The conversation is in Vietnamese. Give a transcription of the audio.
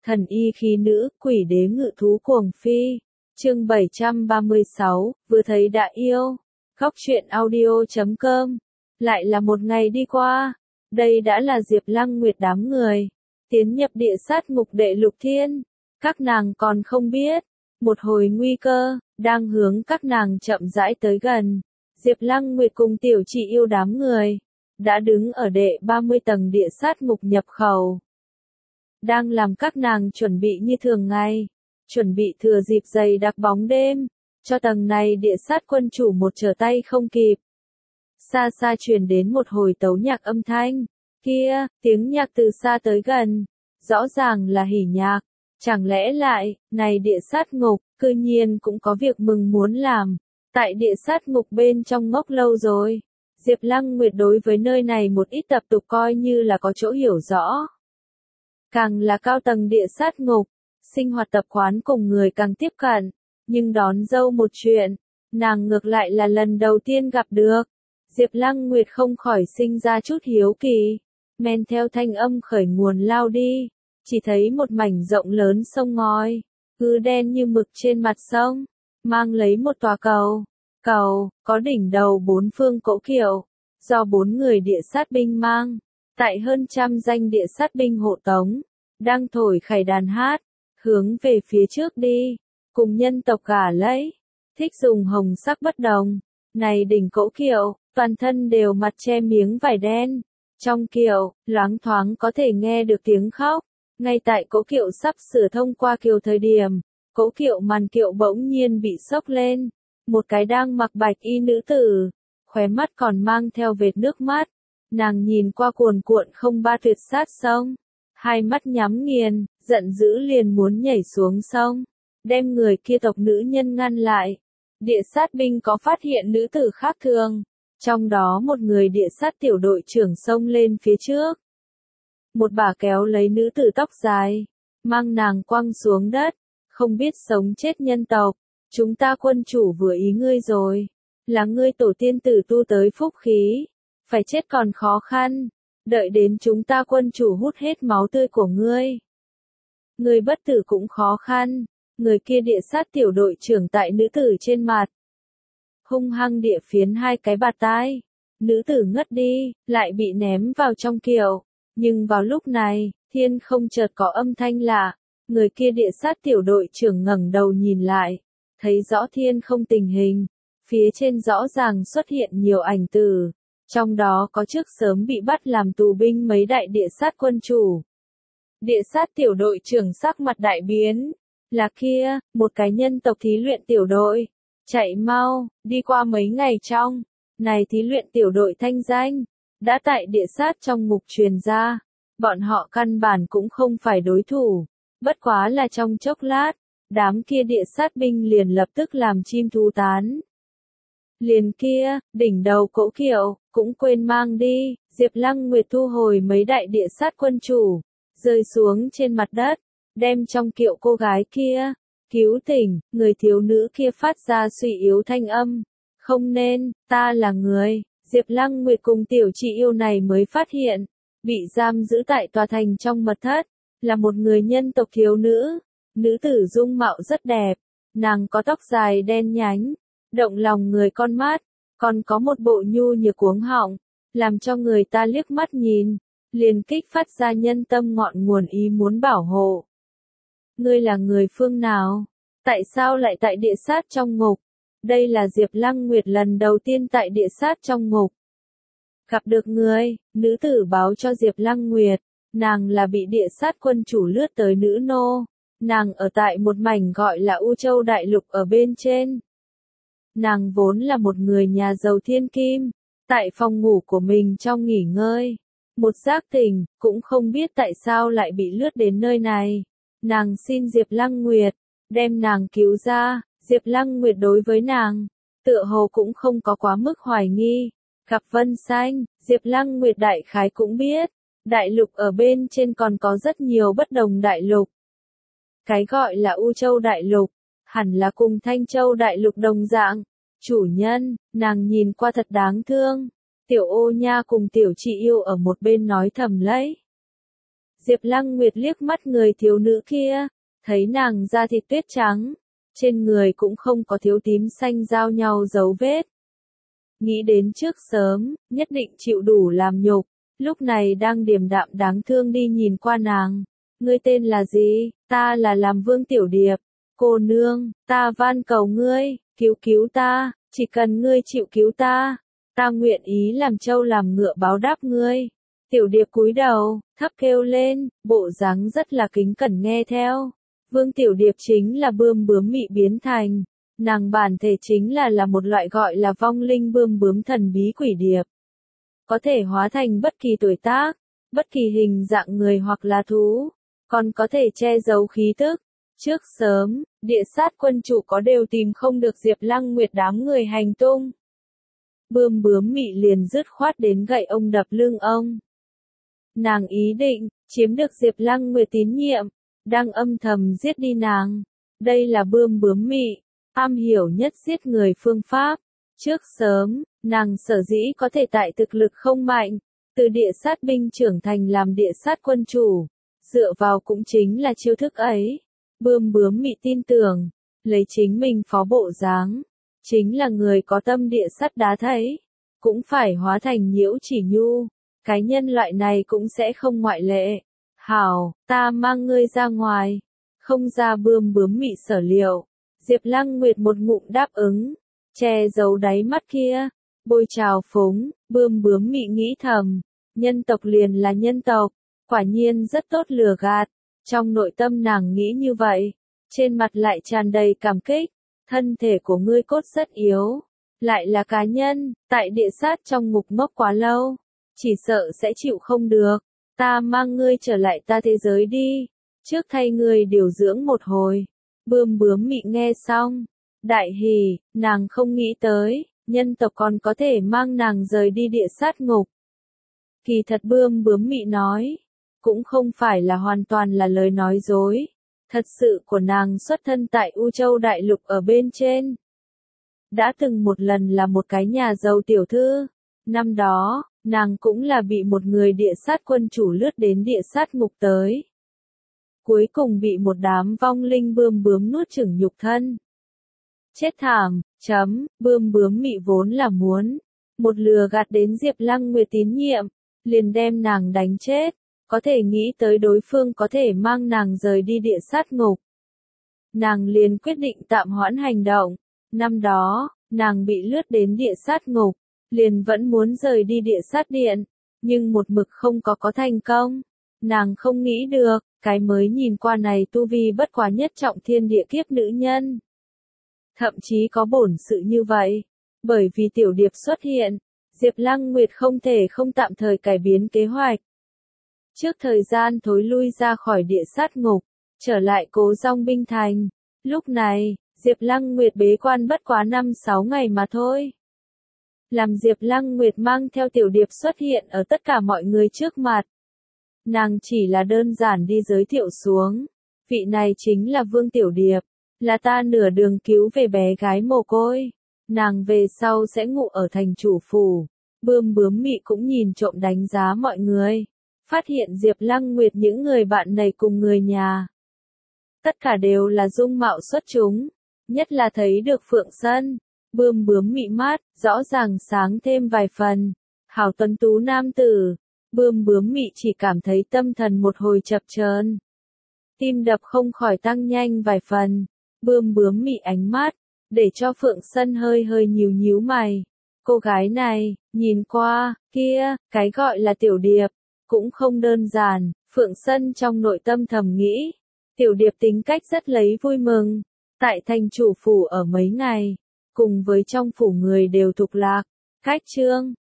Thần y khí nữ, quỷ đế ngự thú cuồng phi. Chương 736, vừa thấy đã yêu. Góc truyện audio.com. Lại là một ngày đi qua. Đây đã là Diệp Lăng Nguyệt đám người tiến nhập địa sát ngục đệ lục thiên. Các nàng còn không biết, một hồi nguy cơ đang hướng các nàng chậm rãi tới gần. Diệp Lăng Nguyệt cùng Tiểu Chị Yêu đám người đã đứng ở đệ 30 tầng địa sát ngục nhập khẩu, đang làm các nàng chuẩn bị như thường ngày, chuẩn bị thừa dịp dày đặc bóng đêm, cho tầng này địa sát quân chủ một trở tay không kịp. Xa xa truyền đến một hồi tấu nhạc âm thanh, kia, tiếng nhạc từ xa tới gần, rõ ràng là hỉ nhạc, chẳng lẽ lại, này địa sát ngục, cư nhiên cũng có việc mừng muốn làm, tại địa sát ngục bên trong ngốc lâu rồi. Diệp Lăng Nguyệt đối với nơi này một ít tập tục coi như là có chỗ hiểu rõ. Càng là cao tầng địa sát ngục, sinh hoạt tập quán cùng người càng tiếp cận, nhưng đón dâu một chuyện, nàng ngược lại là lần đầu tiên gặp được. Diệp Lăng Nguyệt không khỏi sinh ra chút hiếu kỳ, men theo thanh âm khởi nguồn lao đi, chỉ thấy một mảnh rộng lớn sông ngòi, đen như mực trên mặt sông, mang lấy một tòa cầu, có đỉnh đầu 4 phương cỗ kiệu, do 4 người địa sát binh mang, tại hơn trăm danh địa sát binh hộ tống, đang thổi khải đàn hát, hướng về phía trước đi, cùng nhân tộc gả lấy, thích dùng hồng sắc bất đồng, này đỉnh cỗ kiệu, toàn thân đều mặt che miếng vải đen, trong kiệu, loáng thoáng có thể nghe được tiếng khóc, ngay tại cỗ kiệu sắp sửa thông qua kiệu thời điểm, cỗ kiệu màn kiệu bỗng nhiên bị xốc lên, một cái đang mặc bạch y nữ tử, khóe mắt còn mang theo vệt nước mắt, nàng nhìn qua cuồn cuộn không ba tuyệt sát sông, hai mắt nhắm nghiền, giận dữ liền muốn nhảy xuống sông, đem người kia tộc nữ nhân ngăn lại. Địa sát binh có phát hiện nữ tử khác thường, trong đó một người địa sát tiểu đội trưởng xông lên phía trước. Một bà kéo lấy nữ tử tóc dài, mang nàng quăng xuống đất, không biết sống chết nhân tộc, chúng ta quân chủ vừa ý ngươi rồi, là ngươi tổ tiên tử tu tới phúc khí, phải chết còn khó khăn, đợi đến chúng ta quân chủ hút hết máu tươi của ngươi. Ngươi bất tử cũng khó khăn, người kia địa sát tiểu đội trưởng tại nữ tử trên mặt. Hung hăng địa phiến 2 cái bạt tai, nữ tử ngất đi, lại bị ném vào trong kiệu, nhưng vào lúc này, thiên không chợt có âm thanh lạ, người kia địa sát tiểu đội trưởng ngẩng đầu nhìn lại, thấy rõ thiên không tình hình, phía trên rõ ràng xuất hiện nhiều ảnh tử, trong đó có trước sớm bị bắt làm tù binh mấy đại địa sát quân chủ. Địa sát tiểu đội trưởng sắc mặt đại biến, là kia, một cái nhân tộc thí luyện tiểu đội, chạy mau, đi qua mấy ngày trong, này thí luyện tiểu đội thanh danh, đã tại địa sát trong ngục truyền ra, bọn họ căn bản cũng không phải đối thủ, bất quá là trong chốc lát, đám kia địa sát binh liền lập tức làm chim thú tán. Liền kia, đỉnh đầu cỗ kiệu, cũng quên mang đi, Diệp Lăng Nguyệt thu hồi mấy đại địa sát quân chủ, rơi xuống trên mặt đất, đem trong kiệu cô gái kia, cứu tỉnh, người thiếu nữ kia phát ra suy yếu thanh âm, không nên, ta là người, Diệp Lăng Nguyệt cùng Tiểu Chị Yêu này mới phát hiện, bị giam giữ tại tòa thành trong mật thất, là một người nhân tộc thiếu nữ, nữ tử dung mạo rất đẹp, nàng có tóc dài đen nhánh, động lòng người con mắt, còn có một bộ nhu nhược cuống họng, làm cho người ta liếc mắt nhìn, liền kích phát ra nhân tâm ngọn nguồn ý muốn bảo hộ. Ngươi là người phương nào? Tại sao lại tại địa sát trong ngục? Đây là Diệp Lăng Nguyệt lần đầu tiên tại địa sát trong ngục. Gặp được người, nữ tử báo cho Diệp Lăng Nguyệt, nàng là bị địa sát quân chủ lướt tới nữ nô, nàng ở tại một mảnh gọi là U Châu Đại Lục ở bên trên. Nàng vốn là một người nhà giàu thiên kim, tại phòng ngủ của mình trong nghỉ ngơi, một giác tỉnh, cũng không biết tại sao lại bị lướt đến nơi này. Nàng xin Diệp Lăng Nguyệt, đem nàng cứu ra, Diệp Lăng Nguyệt đối với nàng, tựa hồ cũng không có quá mức hoài nghi. Gặp Vân Xanh, Diệp Lăng Nguyệt đại khái cũng biết, đại lục ở bên trên còn có rất nhiều bất đồng đại lục. Cái gọi là U Châu Đại Lục, hẳn là cùng Thanh Châu Đại Lục đồng dạng. Chủ nhân, nàng nhìn qua thật đáng thương. Tiểu Ô Nha cùng Tiểu Chị Yêu ở một bên nói thầm lấy. Diệp Lăng Nguyệt liếc mắt người thiếu nữ kia, thấy nàng da thịt tuyết trắng, trên người cũng không có thiếu tím xanh giao nhau dấu vết. Nghĩ đến trước sớm, nhất định chịu đủ làm nhục, lúc này đang điềm đạm đáng thương đi nhìn qua nàng. Ngươi tên là gì? Ta là Làm Vương Tiểu Điệp. Cô nương, ta van cầu ngươi, cứu cứu ta, chỉ cần ngươi chịu cứu ta, ta nguyện ý làm trâu làm ngựa báo đáp ngươi. Tiểu Điệp cúi đầu, thấp kêu lên, bộ dáng rất là kính cẩn nghe theo. Vương Tiểu Điệp chính là bươm bướm mị biến thành. Nàng bản thể chính là một loại gọi là vong linh bươm bướm thần bí quỷ điệp. Có thể hóa thành bất kỳ tuổi tác, bất kỳ hình dạng người hoặc là thú, còn có thể che giấu khí tức. Trước sớm, địa sát quân chủ có đều tìm không được Diệp Lăng Nguyệt đám người hành tung. Bươm bướm mị liền dứt khoát đến gậy ông đập lưng ông. Nàng ý định, chiếm được Diệp Lăng Nguyệt tín nhiệm, đang âm thầm giết đi nàng. Đây là bươm bướm mị, am hiểu nhất giết người phương pháp. Trước sớm, nàng sở dĩ có thể tại thực lực không mạnh, từ địa sát binh trưởng thành làm địa sát quân chủ, dựa vào cũng chính là chiêu thức ấy. Bươm bướm mị tin tưởng, lấy chính mình phó bộ dáng, chính là người có tâm địa sắt đá thấy, cũng phải hóa thành nhiễu chỉ nhu, cái nhân loại này cũng sẽ không ngoại lệ. Hảo, ta mang ngươi ra ngoài, không ra bươm bướm mị sở liệu. Diệp Lăng Nguyệt một ngụm đáp ứng, che giấu đáy mắt kia, bôi trào phúng, bươm bướm mị nghĩ thầm, nhân tộc liền là nhân tộc, quả nhiên rất tốt lừa gạt. Trong nội tâm nàng nghĩ như vậy, trên mặt lại tràn đầy cảm kích, thân thể của ngươi cốt rất yếu, lại là cá nhân, tại địa sát trong ngục ngốc quá lâu, chỉ sợ sẽ chịu không được, ta mang ngươi trở lại ta thế giới đi, trước thay ngươi điều dưỡng một hồi. Bươm bướm mị nghe xong, đại hỉ, nàng không nghĩ tới, nhân tộc còn có thể mang nàng rời đi địa sát ngục. Kỳ thật bươm bướm mị nói, cũng không phải là hoàn toàn là lời nói dối, thật sự của nàng xuất thân tại U Châu Đại Lục ở bên trên. Đã từng một lần là một cái nhà giàu tiểu thư, năm đó, nàng cũng là bị một người địa sát quân chủ lướt đến địa sát ngục tới. Cuối cùng bị một đám vong linh bươm bướm nuốt chửng nhục thân. Chết thảm, bươm bướm mị vốn là muốn một lừa gạt đến Diệp Lăng Nguyệt tín nhiệm, liền đem nàng đánh chết, có thể nghĩ tới đối phương có thể mang nàng rời đi địa sát ngục. Nàng liền quyết định tạm hoãn hành động, năm đó, nàng bị lướt đến địa sát ngục, liền vẫn muốn rời đi địa sát điện, nhưng một mực không có thành công. Nàng không nghĩ được, cái mới nhìn qua này tu vi bất quá nhất trọng thiên địa kiếp nữ nhân. Thậm chí có bổn sự như vậy. Bởi vì tiểu điệp xuất hiện, Diệp Lăng Nguyệt không thể không tạm thời cải biến kế hoạch. Trước thời gian thối lui ra khỏi địa sát ngục, trở lại Cố Dong binh thành. Lúc này, Diệp Lăng Nguyệt bế quan bất quá 5-6 ngày mà thôi. Làm Diệp Lăng Nguyệt mang theo tiểu điệp xuất hiện ở tất cả mọi người trước mặt. Nàng chỉ là đơn giản đi giới thiệu xuống. Vị này chính là Vương Tiểu Điệp, là ta nửa đường cứu về bé gái mồ côi. Nàng về sau sẽ ngụ ở thành chủ phủ. Bươm bướm mị cũng nhìn trộm đánh giá mọi người. Phát hiện Diệp Lăng Nguyệt những người bạn này cùng người nhà. Tất cả đều là dung mạo xuất chúng. Nhất là thấy được Phượng Sân. Bươm bướm mị mắt, rõ ràng sáng thêm vài phần. Hảo tuấn tú nam tử. Bươm bướm mị chỉ cảm thấy tâm thần một hồi chập chờn, tim đập không khỏi tăng nhanh vài phần. Bươm bướm mị ánh mắt, để cho Phượng Sân hơi nhíu nhíu mày. Cô gái này, nhìn qua, kia, cái gọi là tiểu điệp, cũng không đơn giản. Phượng Sân trong nội tâm thầm nghĩ, tiểu điệp tính cách rất lấy vui mừng. Tại thành chủ phủ ở mấy ngày, cùng với trong phủ người đều thục lạc, cách trương,